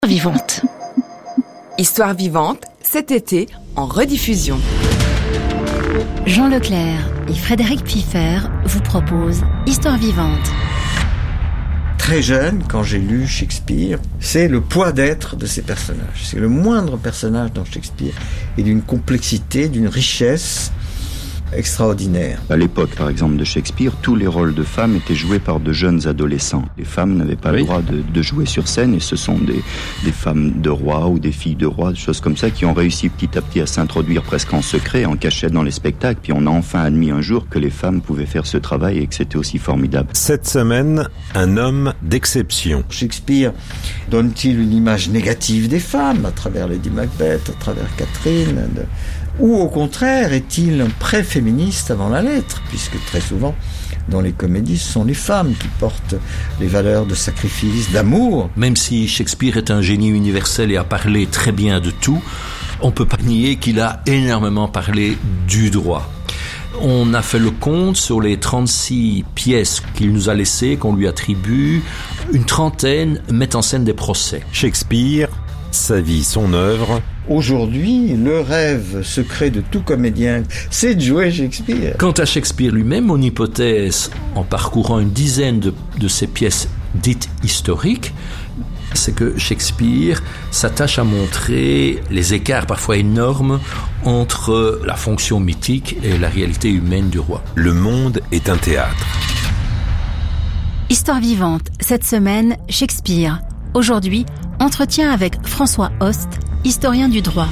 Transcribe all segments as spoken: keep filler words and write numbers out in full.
Vivante. Histoire vivante, cet été, en rediffusion. Jean Leclerc et Frédéric Piffer vous proposent Histoire vivante. Très jeune, quand j'ai lu Shakespeare, c'est le poids d'être de ces personnages. C'est le moindre personnage dans Shakespeare et d'une complexité, d'une richesse extraordinaire. À l'époque, par exemple, de Shakespeare, tous les rôles de femmes étaient joués par de jeunes adolescents. Les femmes n'avaient pas oui. le droit de, de jouer sur scène et ce sont des, des femmes de rois ou des filles de rois, des choses comme ça, qui ont réussi petit à petit à s'introduire presque en secret, en cachette dans les spectacles. Puis on a enfin admis un jour que les femmes pouvaient faire ce travail et que c'était aussi formidable. Cette semaine, un homme d'exception. Shakespeare donne-t-il une image négative des femmes à travers Lady Macbeth, à travers Catherine de... Ou au contraire, est-il un pré-féministe avant la lettre, puisque très souvent, dans les comédies, ce sont les femmes qui portent les valeurs de sacrifice, d'amour. Même si Shakespeare est un génie universel et a parlé très bien de tout, on ne peut pas nier qu'il a énormément parlé du droit. On a fait le compte sur les trente-six pièces qu'il nous a laissées, qu'on lui attribue. Une trentaine mettent en scène des procès. Shakespeare, sa vie, son œuvre. Aujourd'hui, le rêve secret de tout comédien, c'est de jouer Shakespeare. Quant à Shakespeare lui-même, mon hypothèse, en parcourant une dizaine de, de ses pièces dites historiques, c'est que Shakespeare s'attache à montrer les écarts parfois énormes entre la fonction mythique et la réalité humaine du roi. Le monde est un théâtre. Histoire vivante, cette semaine, Shakespeare. Aujourd'hui, entretien avec François Host, historien du droit.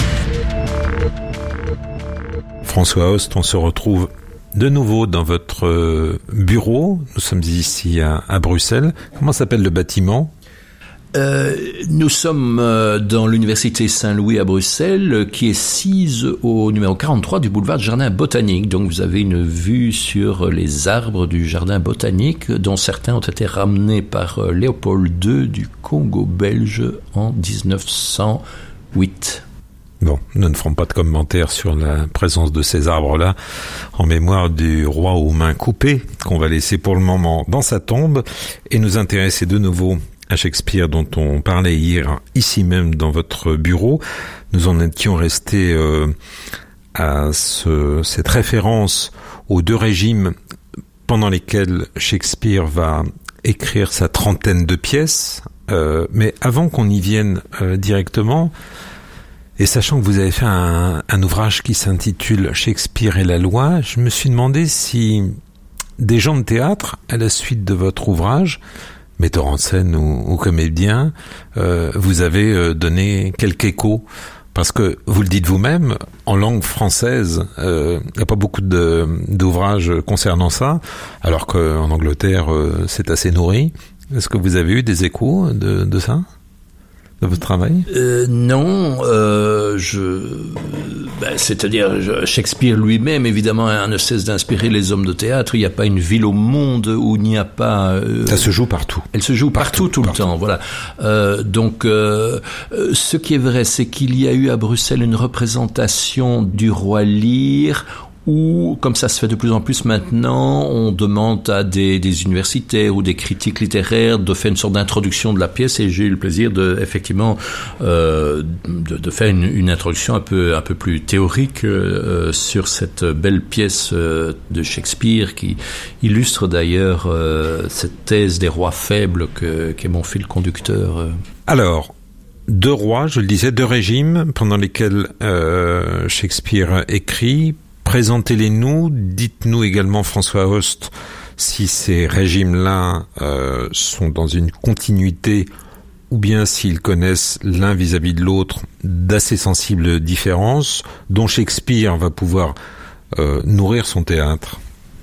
François Host, on se retrouve de nouveau dans votre bureau. Nous sommes ici à, à Bruxelles. Comment s'appelle le bâtiment ? Euh, nous sommes euh, dans l'université Saint-Louis à Bruxelles, qui est sise au numéro quarante-trois du boulevard du Jardin Botanique. Donc vous avez une vue sur les arbres du Jardin Botanique, dont certains ont été ramenés par euh, Léopold deux du Congo belge en dix-neuf cent huit. Bon, nous ne ferons pas de commentaires sur la présence de ces arbres-là en mémoire du roi aux mains coupées, qu'on va laisser pour le moment dans sa tombe, et nous intéresser de nouveau à Shakespeare, dont on parlait hier ici même dans votre bureau. Nous en étions restés euh, à ce, cette référence aux deux régimes pendant lesquels Shakespeare va écrire sa trentaine de pièces. Euh, mais avant qu'on y vienne euh, directement, et sachant que vous avez fait un, un ouvrage qui s'intitule « Shakespeare et la loi », je me suis demandé si des gens de théâtre, à la suite de votre ouvrage, metteur en scène ou, ou comédien, euh, vous avez euh, donné quelques échos, parce que vous le dites vous-même, en langue française, il euh, n'y a pas beaucoup de, d'ouvrages concernant ça, alors qu'en Angleterre, euh, c'est assez nourri. Est-ce que vous avez eu des échos de, de ça ? De votre travail ? euh, Non, euh, je, ben, c'est-à-dire je, Shakespeare lui-même, évidemment, hein, ne cesse d'inspirer les hommes de théâtre. Il n'y a pas une ville au monde où il n'y a pas... Euh, Ça se joue partout. Elle se joue partout, partout tout partout. le temps, voilà. Euh, donc, euh, ce qui est vrai, c'est qu'il y a eu à Bruxelles une représentation du roi Lear, où, comme ça se fait de plus en plus maintenant, on demande à des, des universitaires ou des critiques littéraires de faire une sorte d'introduction de la pièce, et j'ai eu le plaisir de, effectivement, euh, de, de faire une, une introduction un peu, un peu plus théorique euh, sur cette belle pièce euh, de Shakespeare qui illustre d'ailleurs euh, cette thèse des rois faibles que, qu'est mon fil conducteur. Alors, deux rois, je le disais, deux régimes pendant lesquels euh, Shakespeare écrit. Présentez-les-nous, dites-nous également, François Host, si ces régimes-là euh, sont dans une continuité ou bien s'ils connaissent l'un vis-à-vis de l'autre d'assez sensibles différences dont Shakespeare va pouvoir euh, nourrir son théâtre.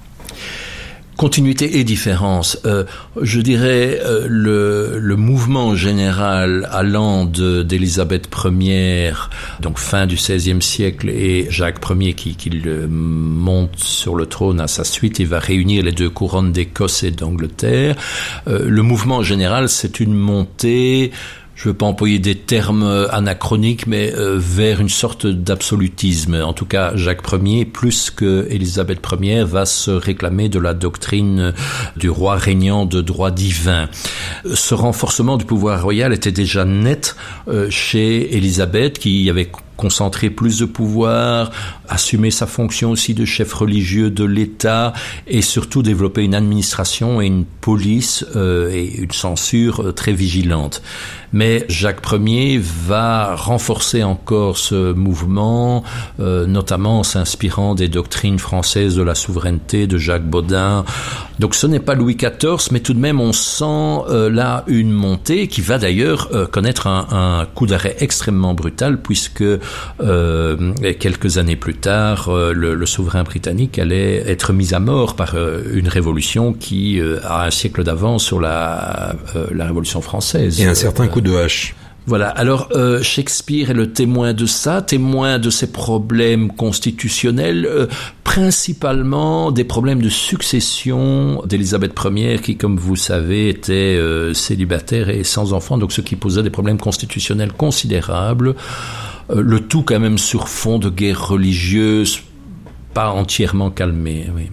Continuité et différence. Euh, je dirais euh, le, le mouvement général allant de, d'Élisabeth première, donc fin du seizième siècle, et Jacques Ier qui, qui le monte sur le trône à sa suite et va réunir les deux couronnes d'Écosse et d'Angleterre. Euh, le mouvement général, c'est une montée, je ne veux pas employer des termes anachroniques, mais euh, vers une sorte d'absolutisme. En tout cas, Jacques Ier, plus que Élisabeth Première, va se réclamer de la doctrine du roi régnant de droit divin. Ce renforcement du pouvoir royal était déjà net euh, chez Élisabeth, qui avait concentrer plus de pouvoir, assumer sa fonction aussi de chef religieux de l'État et surtout développer une administration et une police euh, et une censure euh, très vigilante. Mais Jacques Ier va renforcer encore ce mouvement, euh, notamment en s'inspirant des doctrines françaises de la souveraineté de Jacques Baudin. Donc ce n'est pas Louis quatorze, mais tout de même on sent euh, là une montée qui va d'ailleurs euh, connaître un, un coup d'arrêt extrêmement brutal, puisque euh, quelques années plus tard, euh, le, le souverain britannique allait être mis à mort par euh, une révolution qui euh, a un siècle d'avance sur la, euh, la Révolution française. Et un certain euh, coup de hache. Voilà. Alors euh, Shakespeare est le témoin de ça, témoin de ces problèmes constitutionnels, euh, principalement des problèmes de succession d'Élisabeth Première, qui, comme vous savez, était euh, célibataire et sans enfant, donc ce qui posait des problèmes constitutionnels considérables. Euh, le tout quand même sur fond de guerre religieuse, pas entièrement calmé. Oui.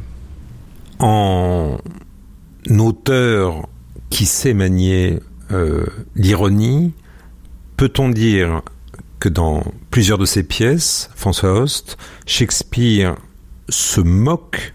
En auteur qui sait manier euh, l'ironie, peut-on dire que dans plusieurs de ses pièces, François Host, Shakespeare se moque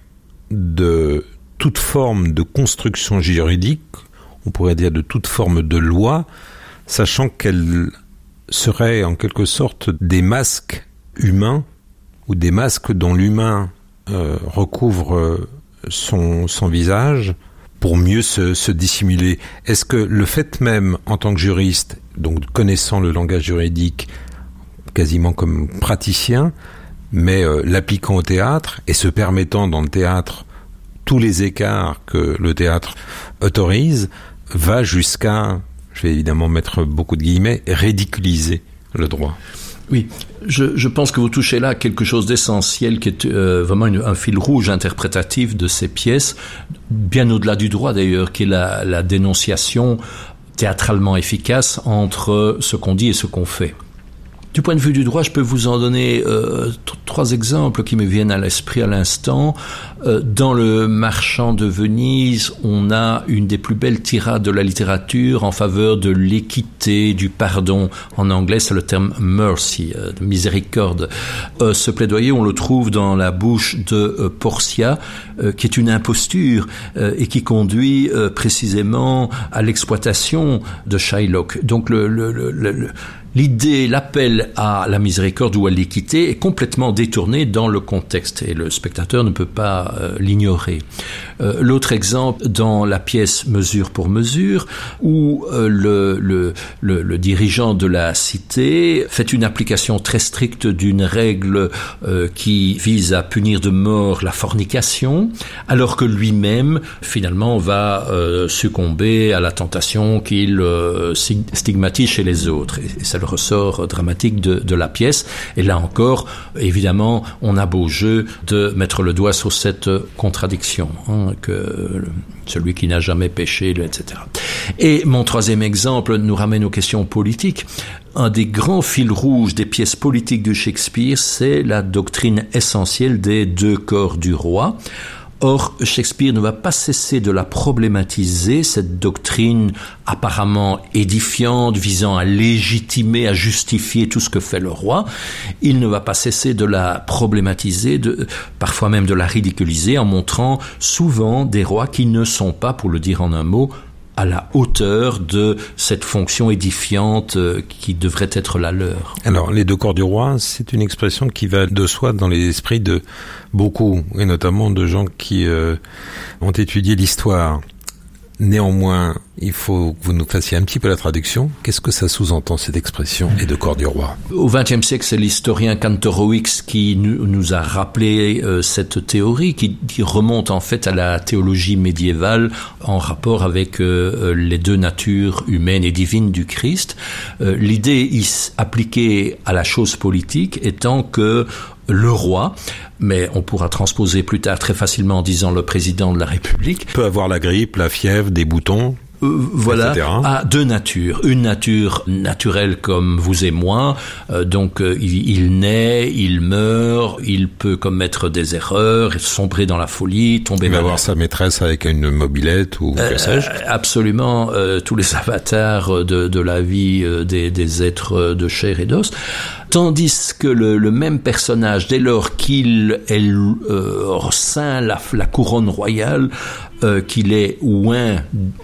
de toute forme de construction juridique, on pourrait dire de toute forme de loi, sachant qu'elle serait en quelque sorte des masques humains ou des masques dont l'humain euh, recouvre son, son visage pour mieux se, se dissimuler. Est-ce que le fait même, en tant que juriste, donc connaissant le langage juridique quasiment comme praticien, mais euh, l'appliquant au théâtre et se permettant dans le théâtre tous les écarts que le théâtre autorise, va jusqu'à, je vais évidemment mettre beaucoup de guillemets, ridiculiser le droit? Oui, je, je pense que vous touchez là quelque chose d'essentiel qui est euh, vraiment une, un fil rouge interprétatif de ces pièces, bien au-delà du droit d'ailleurs, qui est la, la dénonciation théâtralement efficace entre ce qu'on dit et ce qu'on fait. Du point de vue du droit, je peux vous en donner euh, t- trois exemples qui me viennent à l'esprit à l'instant. Euh, dans Le Marchand de Venise, on a une des plus belles tirades de la littérature en faveur de l'équité, du pardon. En anglais, c'est le terme mercy, euh, de miséricorde. Euh, ce plaidoyer, on le trouve dans la bouche de euh, Portia, euh, qui est une imposture euh, et qui conduit euh, précisément à l'exploitation de Shylock. Donc le, le, le, le l'idée, l'appel à la miséricorde ou à l'équité est complètement détourné dans le contexte et le spectateur ne peut pas euh, l'ignorer. Euh, l'autre exemple, dans la pièce Mesure pour mesure, où euh, le, le, le, le dirigeant de la cité fait une application très stricte d'une règle euh, qui vise à punir de mort la fornication, alors que lui-même, finalement, va euh, succomber à la tentation qu'il euh, stigmatise chez les autres. Et, et ça le ressort dramatique de, de la pièce. Et là encore, évidemment, on a beau jeu de mettre le doigt sur cette contradiction, hein, que le, celui qui n'a jamais péché, et cetera. Et mon troisième exemple nous ramène aux questions politiques. Un des grands fils rouges des pièces politiques de Shakespeare, c'est la doctrine essentielle des deux corps du roi. Or, Shakespeare ne va pas cesser de la problématiser, cette doctrine apparemment édifiante, visant à légitimer, à justifier tout ce que fait le roi. Il ne va pas cesser de la problématiser, de, parfois même de la ridiculiser, en montrant souvent des rois qui ne sont pas, pour le dire en un mot, à la hauteur de cette fonction édifiante qui devrait être la leur. Alors, les deux corps du roi, c'est une expression qui va de soi dans les esprits de beaucoup, et notamment de gens qui euh, ont étudié l'histoire. Néanmoins, il faut que vous nous fassiez un petit peu la traduction. Qu'est-ce que ça sous-entend, cette expression, les deux corps du roi? Au vingtième siècle, c'est l'historien Kantorowicz qui nous, nous a rappelé euh, cette théorie qui, qui remonte en fait à la théologie médiévale en rapport avec euh, les deux natures humaines et divines du Christ. Euh, l'idée is, appliquée à la chose politique étant que le roi, mais on pourra transposer plus tard très facilement en disant le président de la République, peut avoir la grippe, la fièvre, des boutons, Euh, voilà, à deux natures. Une nature naturelle comme vous et moi, euh, donc euh, il, il naît, il meurt, il peut commettre des erreurs, sombrer dans la folie, tomber il va malade. voir sa maîtresse avec une mobilette ou euh, que sais-je. Absolument, euh, tous les avatars de, de la vie euh, des, des êtres de chair et d'os. Tandis que le, le même personnage, dès lors qu'il est euh, ceint la, la couronne royale, euh, qu'il est oint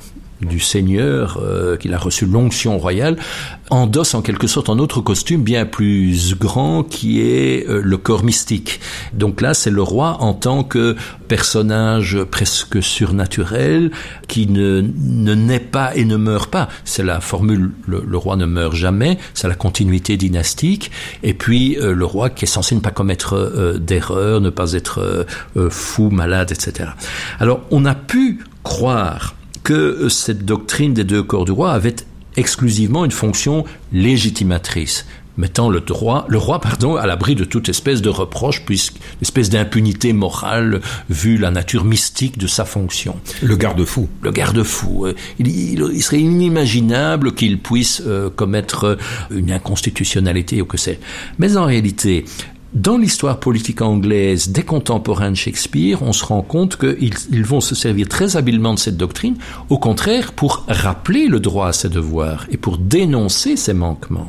du Seigneur, euh, qu'il a reçu l'onction royale, endosse en quelque sorte un autre costume bien plus grand qui est euh, le corps mystique. Donc là, c'est le roi en tant que personnage presque surnaturel qui ne, ne naît pas et ne meurt pas. C'est la formule, le, le roi ne meurt jamais, c'est la continuité dynastique. Et puis euh, le roi qui est censé ne pas commettre euh, d'erreurs, ne pas être euh, euh, fou, malade, et cetera. Alors on a pu croire que cette doctrine des deux corps du roi avait exclusivement une fonction légitimatrice, mettant le roi, le roi pardon, à l'abri de toute espèce de reproche, puisque espèce d'impunité morale, vu la nature mystique de sa fonction. Le garde-fou. Le garde-fou. Il, il, il serait inimaginable qu'il puisse euh, commettre une inconstitutionnalité ou que c'est. Mais en réalité, dans l'histoire politique anglaise des contemporains de Shakespeare, on se rend compte qu'ils ils vont se servir très habilement de cette doctrine, au contraire, pour rappeler le droit à ses devoirs et pour dénoncer ses manquements.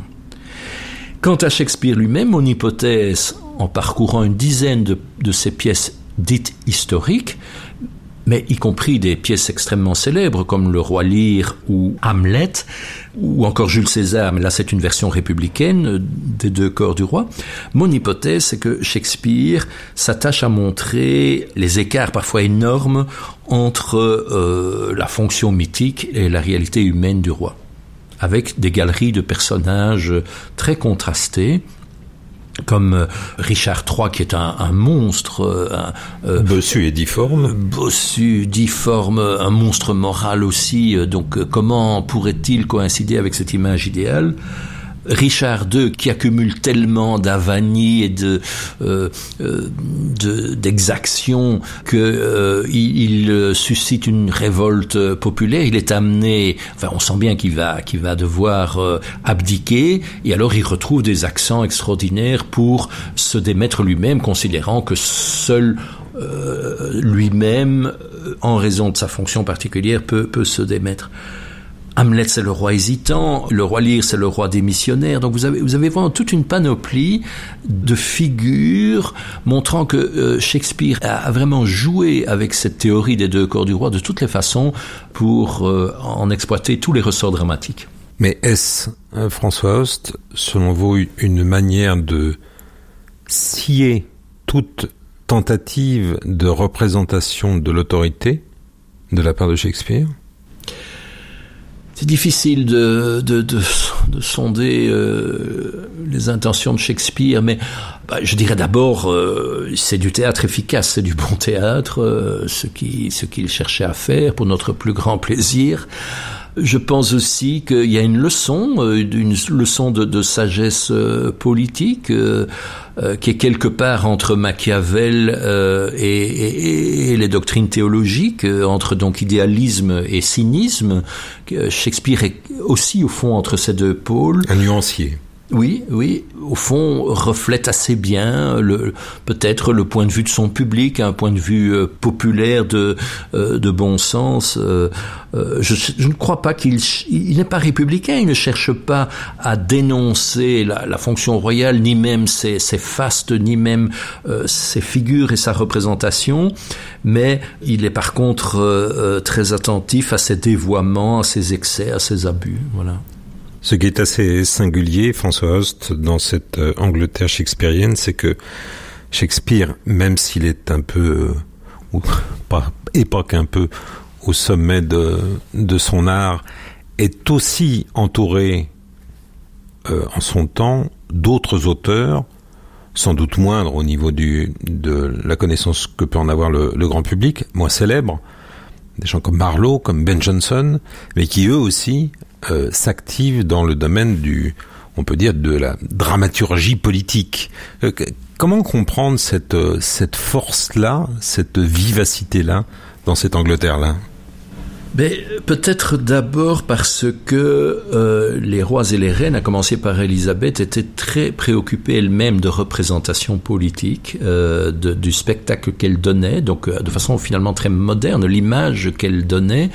Quant à Shakespeare lui-même, on hypothèse, en parcourant une dizaine de, de ses pièces dites historiques, mais y compris des pièces extrêmement célèbres comme Le Roi Lear ou Hamlet, ou encore Jules César, mais là c'est une version républicaine des deux corps du roi. Mon hypothèse, c'est que Shakespeare s'attache à montrer les écarts parfois énormes entre euh, la fonction mythique et la réalité humaine du roi, avec des galeries de personnages très contrastés, comme Richard trois, qui est un, un monstre, un, euh, bossu et difforme, bossu, difforme, un monstre moral aussi. Donc, comment pourrait-il coïncider avec cette image idéale ? Richard deux, qui accumule tellement d'avanie et de, euh, de d'exactions que euh, il, il suscite une révolte populaire. Il est amené, enfin, on sent bien qu'il va qu'il va devoir euh, abdiquer, et alors il retrouve des accents extraordinaires pour se démettre lui-même, considérant que seul euh, lui-même, en raison de sa fonction particulière, peut peut se démettre. Hamlet, c'est le roi hésitant. Le roi Lear, c'est le roi démissionnaire. Donc vous avez, vous avez vraiment toute une panoplie de figures montrant que euh, Shakespeare a vraiment joué avec cette théorie des deux corps du roi de toutes les façons pour euh, en exploiter tous les ressorts dramatiques. Mais est-ce, euh, François Host, selon vous, une manière de scier toute tentative de représentation de l'autorité de la part de Shakespeare ? C'est difficile de, de, de, de sonder euh, les intentions de Shakespeare, mais bah, je dirais d'abord, euh, c'est du théâtre efficace, c'est du bon théâtre, euh, ce qui, ce qu'il cherchait à faire pour notre plus grand plaisir. Je pense aussi qu'il y a une leçon, euh, une leçon de, de sagesse euh, politique, euh, euh, qui est quelque part entre Machiavel euh, et, et, et les doctrines théologiques, euh, entre donc idéalisme et cynisme. Euh, Shakespeare est aussi au fond entre ces deux pôles. Un nuancier. Oui, oui, au fond, reflète assez bien le, peut-être le point de vue de son public, un point de vue euh, populaire de, euh, de bon sens. Euh, euh, je, je ne crois pas qu'il il n'est pas républicain, il ne cherche pas à dénoncer la, la fonction royale, ni même ses, ses fastes, ni même euh, ses figures et sa représentation, mais il est par contre euh, très attentif à ses dévoiements, à ses excès, à ses abus, voilà. Ce qui est assez singulier, François Host, dans cette euh, Angleterre shakespearienne, c'est que Shakespeare, même s'il est un peu, euh, ou pas époque un peu, au sommet de, de son art, est aussi entouré euh, en son temps d'autres auteurs, sans doute moindres au niveau du, de la connaissance que peut en avoir le, le grand public, moins célèbres, des gens comme Marlowe, comme Ben Jonson, mais qui eux aussi Euh, s'active dans le domaine du, on peut dire, de la dramaturgie politique. Euh, comment comprendre cette, euh, cette force-là, cette vivacité-là, dans cette Angleterre-là ? Mais peut-être d'abord parce que euh, les rois et les reines, à commencer par Élisabeth, étaient très préoccupées elles-mêmes de représentation politique, euh, de, du spectacle qu'elles donnaient, donc euh, de façon finalement très moderne, l'image qu'elles donnaient,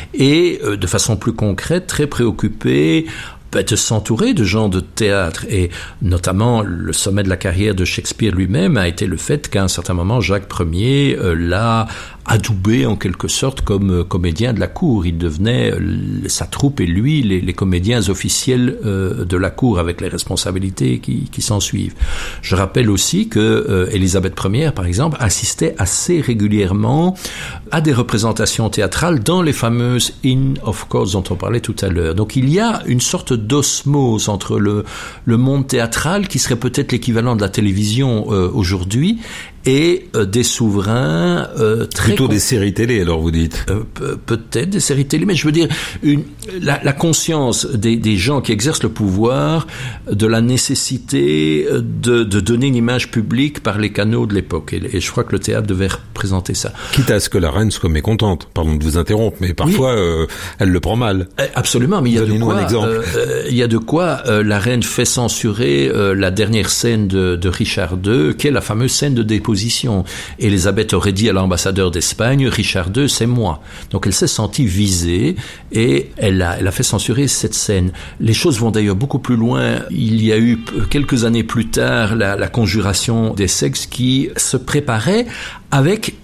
et euh, de façon plus concrète, très préoccupées de s'entourer de gens de théâtre, et notamment le sommet de la carrière de Shakespeare lui-même a été le fait qu'à un certain moment Jacques Ier euh, l'a adoubé en quelque sorte comme euh, comédien de la cour. Il devenait, euh, sa troupe et lui, les, les comédiens officiels euh, de la cour, avec les responsabilités qui, qui s'en suivent. Je rappelle aussi que euh, Élisabeth Première, par exemple, assistait assez régulièrement à des représentations théâtrales dans les fameuses Inn of Courts dont on parlait tout à l'heure. Donc il y a une sorte d'osmose entre le, le monde théâtral, qui serait peut-être l'équivalent de la télévision euh, aujourd'hui, et euh, des souverains euh, très... Plutôt des séries télé, alors vous dites euh, pe- Peut-être des séries télé, mais je veux dire, une, la, la conscience des, des gens qui exercent le pouvoir de la nécessité de, de donner une image publique par les canaux de l'époque. Et, et je crois que le théâtre devait représenter ça. Quitte à ce que la reine soit mécontente, pardon de vous interrompre, mais parfois oui. euh, elle le prend mal. Absolument, mais il y a de quoi, un exemple. Euh, il y a de quoi euh, la reine fait censurer euh, la dernière scène de, de Richard deux, qui est la fameuse scène de déposition. Élisabeth aurait dit à l'ambassadeur d'Espagne, Richard deux, c'est moi. Donc elle s'est sentie visée et elle a, elle a fait censurer cette scène. Les choses vont d'ailleurs beaucoup plus loin. Il y a eu quelques années plus tard la, la conjuration des sexes qui se préparait avec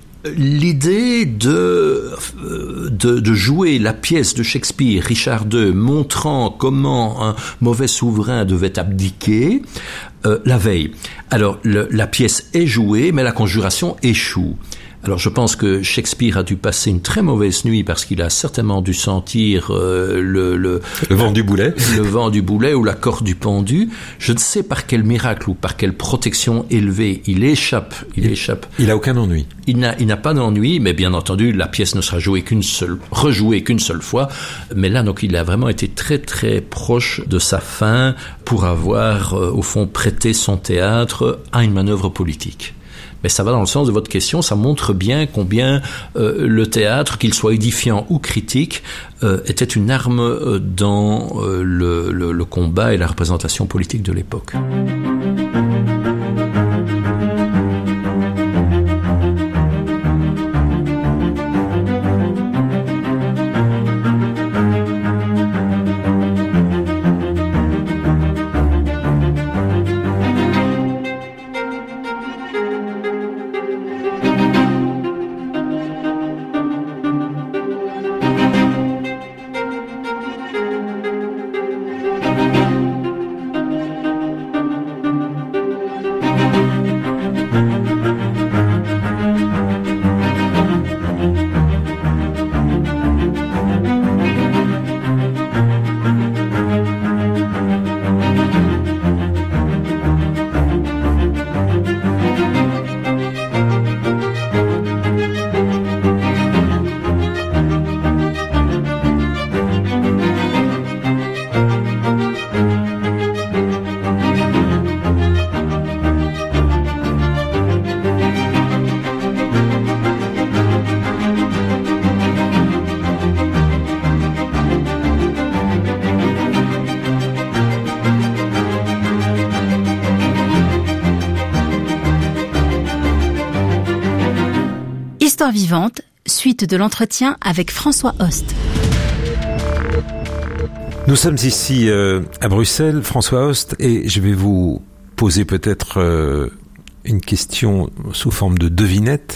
l'idée de, de, de jouer la pièce de Shakespeare, Richard deux, montrant comment un mauvais souverain devait abdiquer euh, la veille. Alors, le, la pièce est jouée, mais la conjuration échoue. Alors je pense que Shakespeare a dû passer une très mauvaise nuit parce qu'il a certainement dû sentir euh, le, le, le vent du boulet, le vent du boulet ou la corde du pendu. Je ne sais par quel miracle ou par quelle protection élevée il échappe. Il, il échappe. Il a aucun ennui. Il n'a, il n'a pas d'ennui, mais bien entendu la pièce ne sera jouée qu'une seule, rejouée qu'une seule fois. Mais là donc il a vraiment été très très proche de sa fin pour avoir euh, au fond prêté son théâtre à une manœuvre politique. Mais ça va dans le sens de votre question, ça montre bien combien euh, le théâtre, qu'il soit édifiant ou critique, euh, était une arme euh, dans euh, le, le, le combat et la représentation politique de l'époque. Histoire vivante, suite de l'entretien avec François Host. Nous sommes ici euh, à Bruxelles, François Host, et je vais vous poser peut-être euh, une question sous forme de devinette.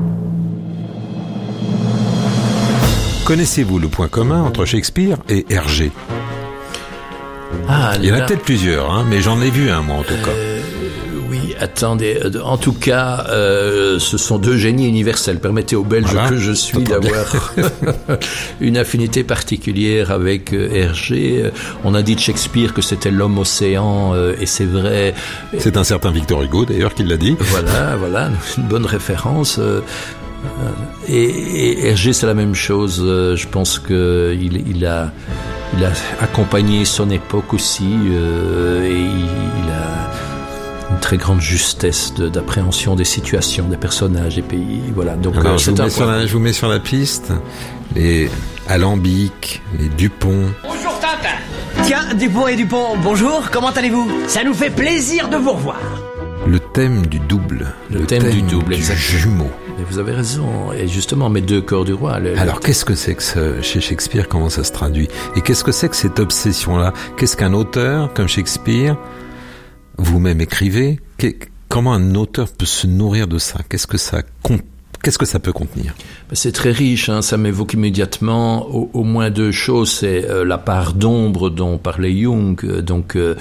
Connaissez-vous le point commun entre Shakespeare et Hergé ? Ah, il y en a là, peut-être plusieurs, hein, mais j'en ai vu un, moi, en tout euh, cas. Oui, attendez. En tout cas, euh, ce sont deux génies universels. Permettez aux Belges voilà, que je suis d'avoir une affinité particulière avec euh, Hergé. On a dit de Shakespeare que c'était l'homme océan, euh, et c'est vrai. C'est un certain Victor Hugo, d'ailleurs, qui l'a dit. Voilà, voilà, une bonne référence. Euh, et, et Hergé, c'est la même chose. Je pense que il, il a, il a accompagné son époque aussi, euh, et il, il a. une très grande justesse de, d'appréhension des situations, des personnages, des pays. Voilà. Donc, Alors, euh, je, c'est vous un mets sur la, je vous mets sur la piste les Alambic, les Dupont. Bonjour Tintin. Tiens, Dupont et Dupont, bonjour, comment allez-vous? Ça nous fait plaisir de vous revoir. Le thème du double. Le, le thème, thème du double, du exactement. Jumeau. Et vous avez raison. Et justement, mes deux corps du roi. Le, Alors, le... qu'est-ce que c'est que ce, chez Shakespeare, comment ça se traduit? Et qu'est-ce que c'est que cette obsession-là? Qu'est-ce qu'un auteur comme Shakespeare, vous-même écrivez, comment un auteur peut se nourrir de ça? Qu'est-ce que ça compte? Qu'est-ce que ça peut contenir? C'est très riche, hein, ça m'évoque immédiatement au, au moins deux choses. C'est euh, la part d'ombre dont parlait Jung. Donc, euh,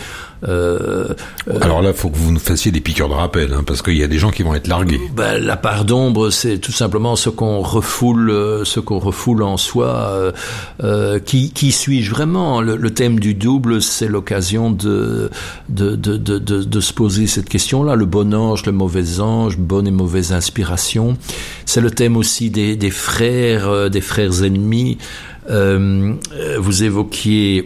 euh, alors là, il faut que vous nous fassiez des piqûres de rappel, hein, parce qu'il y a des gens qui vont être largués. Ben, la part d'ombre, c'est tout simplement ce qu'on refoule, ce qu'on refoule en soi. Euh, euh, qui, qui suis-je vraiment? Le, le thème du double, c'est l'occasion de de, de, de, de de se poser cette question-là. Le bon ange, le mauvais ange, bonne et mauvaise inspiration. C'est le thème aussi des, des frères, euh, des frères ennemis. Euh, vous évoquiez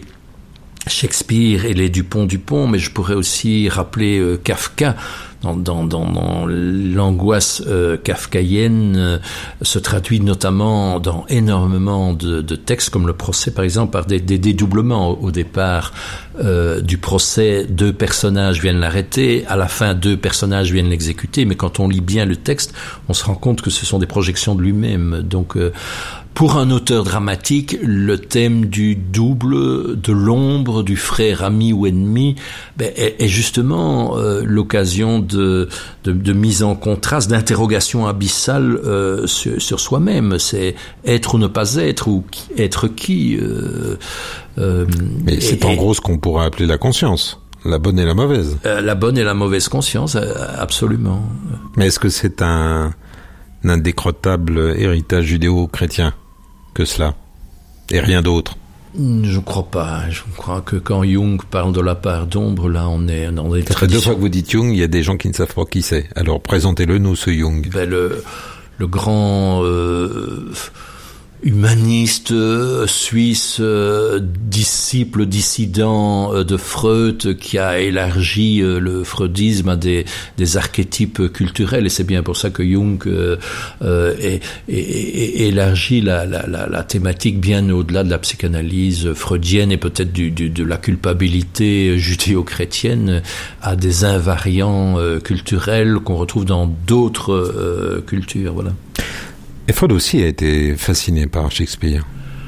Shakespeare et les Dupont-Dupont, mais je pourrais aussi rappeler euh, Kafka. Dans, dans, dans, dans l'angoisse euh, kafkaïenne euh, se traduit notamment dans énormément de, de textes, comme le procès par exemple, par des, des dédoublements. Au, au départ euh, du procès, deux personnages viennent l'arrêter, à la fin deux personnages viennent l'exécuter, mais quand on lit bien le texte, on se rend compte que ce sont des projections de lui-même. Donc euh, pour un auteur dramatique, le thème du double, de l'ombre, du frère ami ou ennemi, ben, est, est justement euh, l'occasion de, de, de mise en contraste, d'interrogation abyssale euh, sur, sur soi-même. C'est être ou ne pas être, ou qui, être qui. Euh, euh, Mais c'est et, en gros ce qu'on pourrait appeler la conscience. La bonne et la mauvaise. Euh, la bonne et la mauvaise conscience, euh, absolument. Mais est-ce que c'est un, un indécrottable héritage judéo-chrétien que cela, et rien d'autre? Je ne crois pas. Je crois que quand Jung parle de la part d'ombre, là, on est dans des traditions... Deux fois que vous dites Jung, il y a des gens qui ne savent pas qui c'est. Alors, présentez-le, nous, ce Jung. Ben, le, le grand... Euh, humaniste euh, suisse, euh, disciple dissident euh, de Freud, qui a élargi euh, le freudisme à des, des archétypes culturels, et c'est bien pour ça que Jung euh, euh, est, est, est élargi la, la, la, la thématique bien au-delà de la psychanalyse freudienne et peut-être du, du, de la culpabilité judéo-chrétienne à des invariants euh, culturels qu'on retrouve dans d'autres euh, cultures. Voilà. Et Freud aussi a été fasciné par Shakespeare.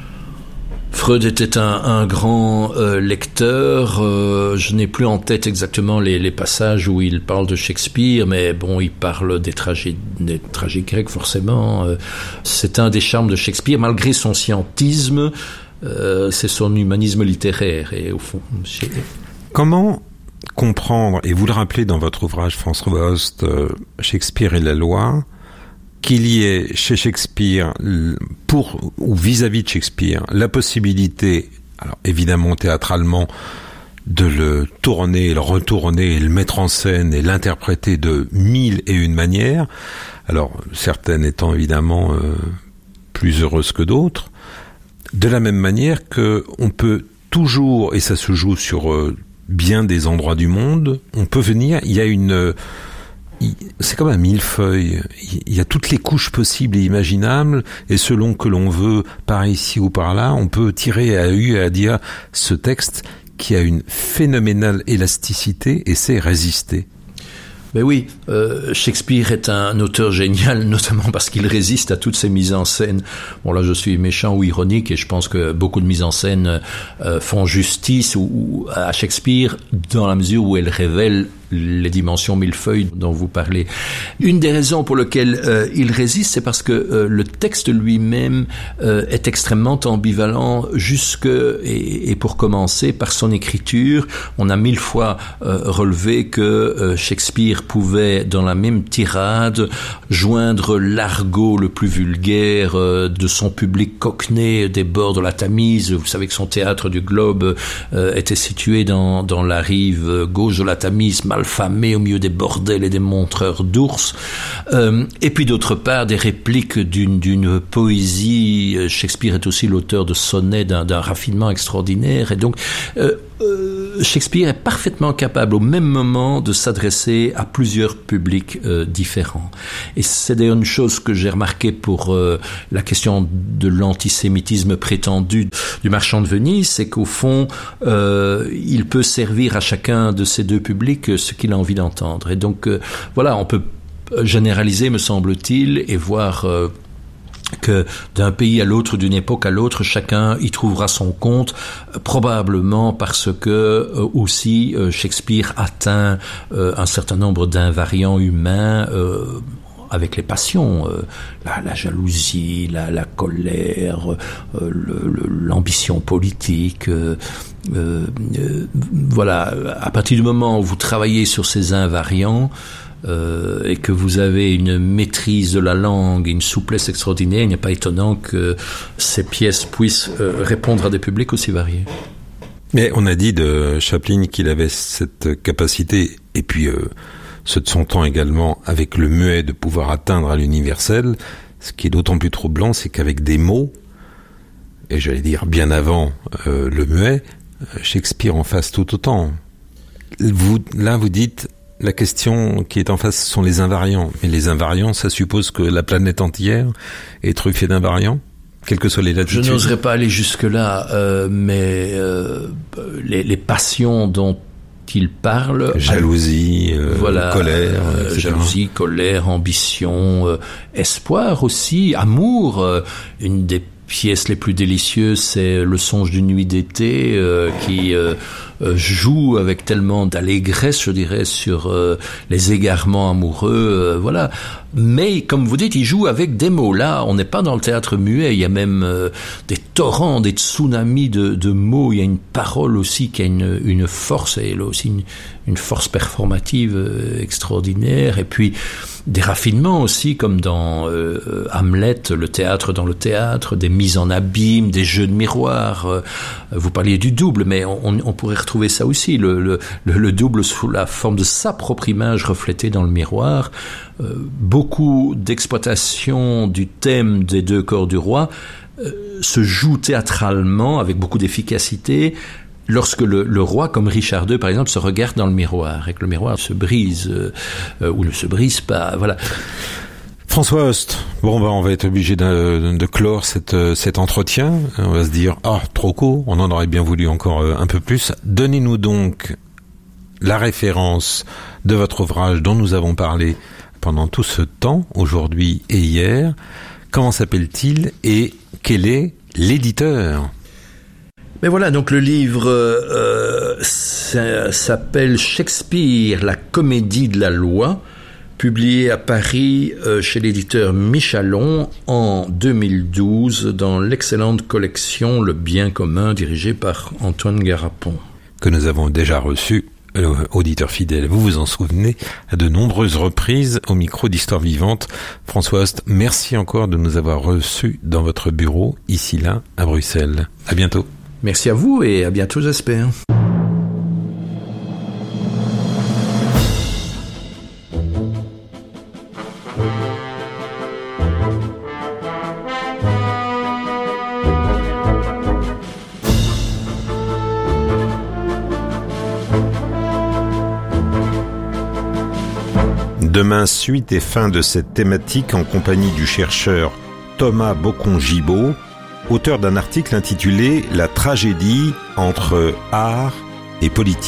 Freud était un, un grand euh, lecteur. Euh, je n'ai plus en tête exactement les, les passages où il parle de Shakespeare, mais bon, il parle des tragédies, des tragédies grecques forcément. Euh, c'est un des charmes de Shakespeare, malgré son scientisme, euh, c'est son humanisme littéraire. Et au fond, c'est... Comment comprendre, et vous le rappelez dans votre ouvrage François Host, euh, Shakespeare et la loi, qu'il y ait chez Shakespeare, pour ou vis-à-vis de Shakespeare, la possibilité, alors évidemment théâtralement, de le tourner, le retourner, le mettre en scène et l'interpréter de mille et une manières, alors certaines étant évidemment euh, plus heureuses que d'autres, de la même manière que on peut toujours, et ça se joue sur euh, bien des endroits du monde, on peut venir, il y a une... Euh, c'est comme un millefeuille, il y a toutes les couches possibles et imaginables, et selon que l'on veut par ici ou par là, on peut tirer à U et à dire ce texte qui a une phénoménale élasticité et sait résister. Ben oui, euh, Shakespeare est un auteur génial, notamment parce qu'il résiste à toutes ces mises en scène. Bon là, je suis méchant ou ironique, et je pense que beaucoup de mises en scène euh, font justice ou, ou à Shakespeare dans la mesure où elles révèlent les dimensions millefeuilles dont vous parlez. Une des raisons pour lesquelles euh, il résiste, c'est parce que euh, le texte lui-même euh, est extrêmement ambivalent jusque, et, et pour commencer, par son écriture. On a mille fois euh, relevé que euh, Shakespeare pouvait, dans la même tirade, joindre l'argot le plus vulgaire euh, de son public cockney des bords de la Tamise. Vous savez que son théâtre du Globe euh, était situé dans, dans la rive gauche de la Tamise, malfamés au milieu des bordels et des montreurs d'ours. Euh, et puis d'autre part, des répliques d'une, d'une poésie. Shakespeare est aussi l'auteur de sonnets d'un, d'un raffinement extraordinaire. Et donc, euh, euh, Shakespeare est parfaitement capable au même moment de s'adresser à plusieurs publics euh, différents. Et c'est d'ailleurs une chose que j'ai remarqué pour euh, la question de l'antisémitisme prétendu du Marchand de Venise, c'est qu'au fond, euh, il peut servir à chacun de ces deux publics ce qu'il a envie d'entendre. Et donc, euh, voilà, on peut généraliser, me semble-t-il, et voir euh, que d'un pays à l'autre, d'une époque à l'autre, chacun y trouvera son compte, euh, probablement parce que euh, aussi euh, Shakespeare atteint euh, un certain nombre d'invariants humains euh, avec les passions, euh, la, la jalousie, la, la colère, euh, le, le, l'ambition politique. Euh, euh, euh, voilà, à partir du moment où vous travaillez sur ces invariants, Euh, et que vous avez une maîtrise de la langue, une souplesse extraordinaire, il n'est pas étonnant que ces pièces puissent euh, répondre à des publics aussi variés. Mais on a dit de Chaplin qu'il avait cette capacité, et puis euh, ce de son temps également, avec le muet, de pouvoir atteindre à l'universel. Ce qui est d'autant plus troublant, c'est qu'avec des mots, et j'allais dire bien avant euh, le muet, Shakespeare en fasse tout autant. Vous, là, vous dites... La question qui est en face sont les invariants. Mais les invariants, ça suppose que la planète entière est truffée d'invariants, quelles que soient les latitudes. Je n'oserais pas aller jusque-là, euh, mais euh, les, les passions dont il parle... Jalousie, euh, voilà, colère, euh, et cetera. Jalousie, colère, ambition, euh, espoir aussi, amour. Euh, une des pièces les plus délicieuses, c'est Le songe d'une nuit d'été, euh, qui... Euh, Euh, joue avec tellement d'allégresse, je dirais, sur euh, les égarements amoureux, euh, voilà. Mais, comme vous dites, il joue avec des mots. Là, on n'est pas dans le théâtre muet, il y a même euh, des torrents, des tsunamis de, de mots, il y a une parole aussi qui a une, une force, et là aussi une, une force performative euh, extraordinaire, et puis des raffinements aussi, comme dans euh, Hamlet, le théâtre dans le théâtre, des mises en abîme, des jeux de miroir. Euh, vous parliez du double, mais on, on pourrait retrouver ça aussi, le, le, le double sous la forme de sa propre image reflétée dans le miroir. Euh, beaucoup d'exploitation du thème des deux corps du roi euh, se joue théâtralement avec beaucoup d'efficacité lorsque le, le roi, comme Richard deux par exemple, se regarde dans le miroir et que le miroir se brise euh, euh, ou ne se brise pas, voilà. François Host, bon bah on va être obligé de, de clore cette, cet entretien. On va se dire ah trop court, on en aurait bien voulu encore un peu plus. Donnez-nous donc la référence de votre ouvrage dont nous avons parlé pendant tout ce temps, aujourd'hui et hier. Comment s'appelle-t-il et quel est l'éditeur ? Mais voilà, donc le livre euh, ça, s'appelle Shakespeare, la comédie de la loi, publié à Paris euh, chez l'éditeur Michalon en deux mille douze dans l'excellente collection Le Bien commun dirigée par Antoine Garapon. Que nous avons déjà reçu, euh, auditeur fidèle, vous vous en souvenez, à de nombreuses reprises au micro d'Histoire Vivante. François Host, merci encore de nous avoir reçus dans votre bureau, ici là, à Bruxelles. À bientôt. Merci à vous et à bientôt, j'espère. Demain, suite et fin de cette thématique en compagnie du chercheur Thomas Bocon-Gibaud, auteur d'un article intitulé « La tragédie entre art et politique ».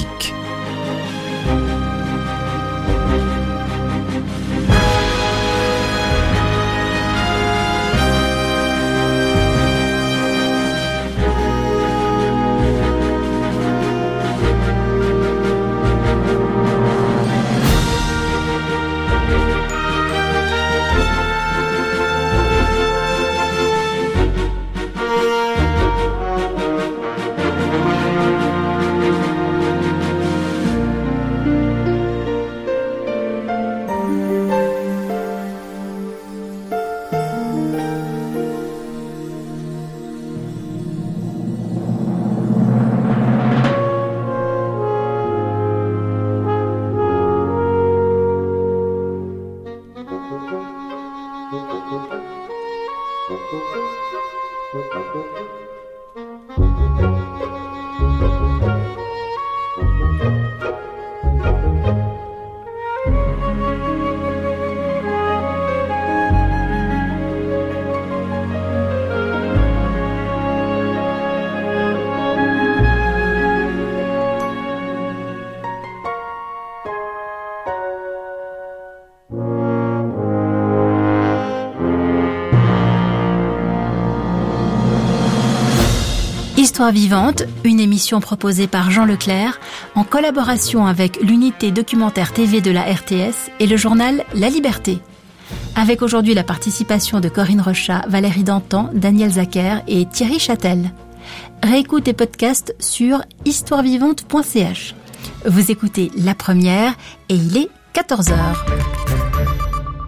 Histoire vivante, une émission proposée par Jean Leclerc en collaboration avec l'unité documentaire T V de la R T S et le journal La Liberté. Avec aujourd'hui la participation de Corinne Rechat, Valérie Dantan, Daniel Zacher et Thierry Châtel. Réécoute et podcast sur histoire vivante point c h. Vous écoutez La Première et il est quatorze heures.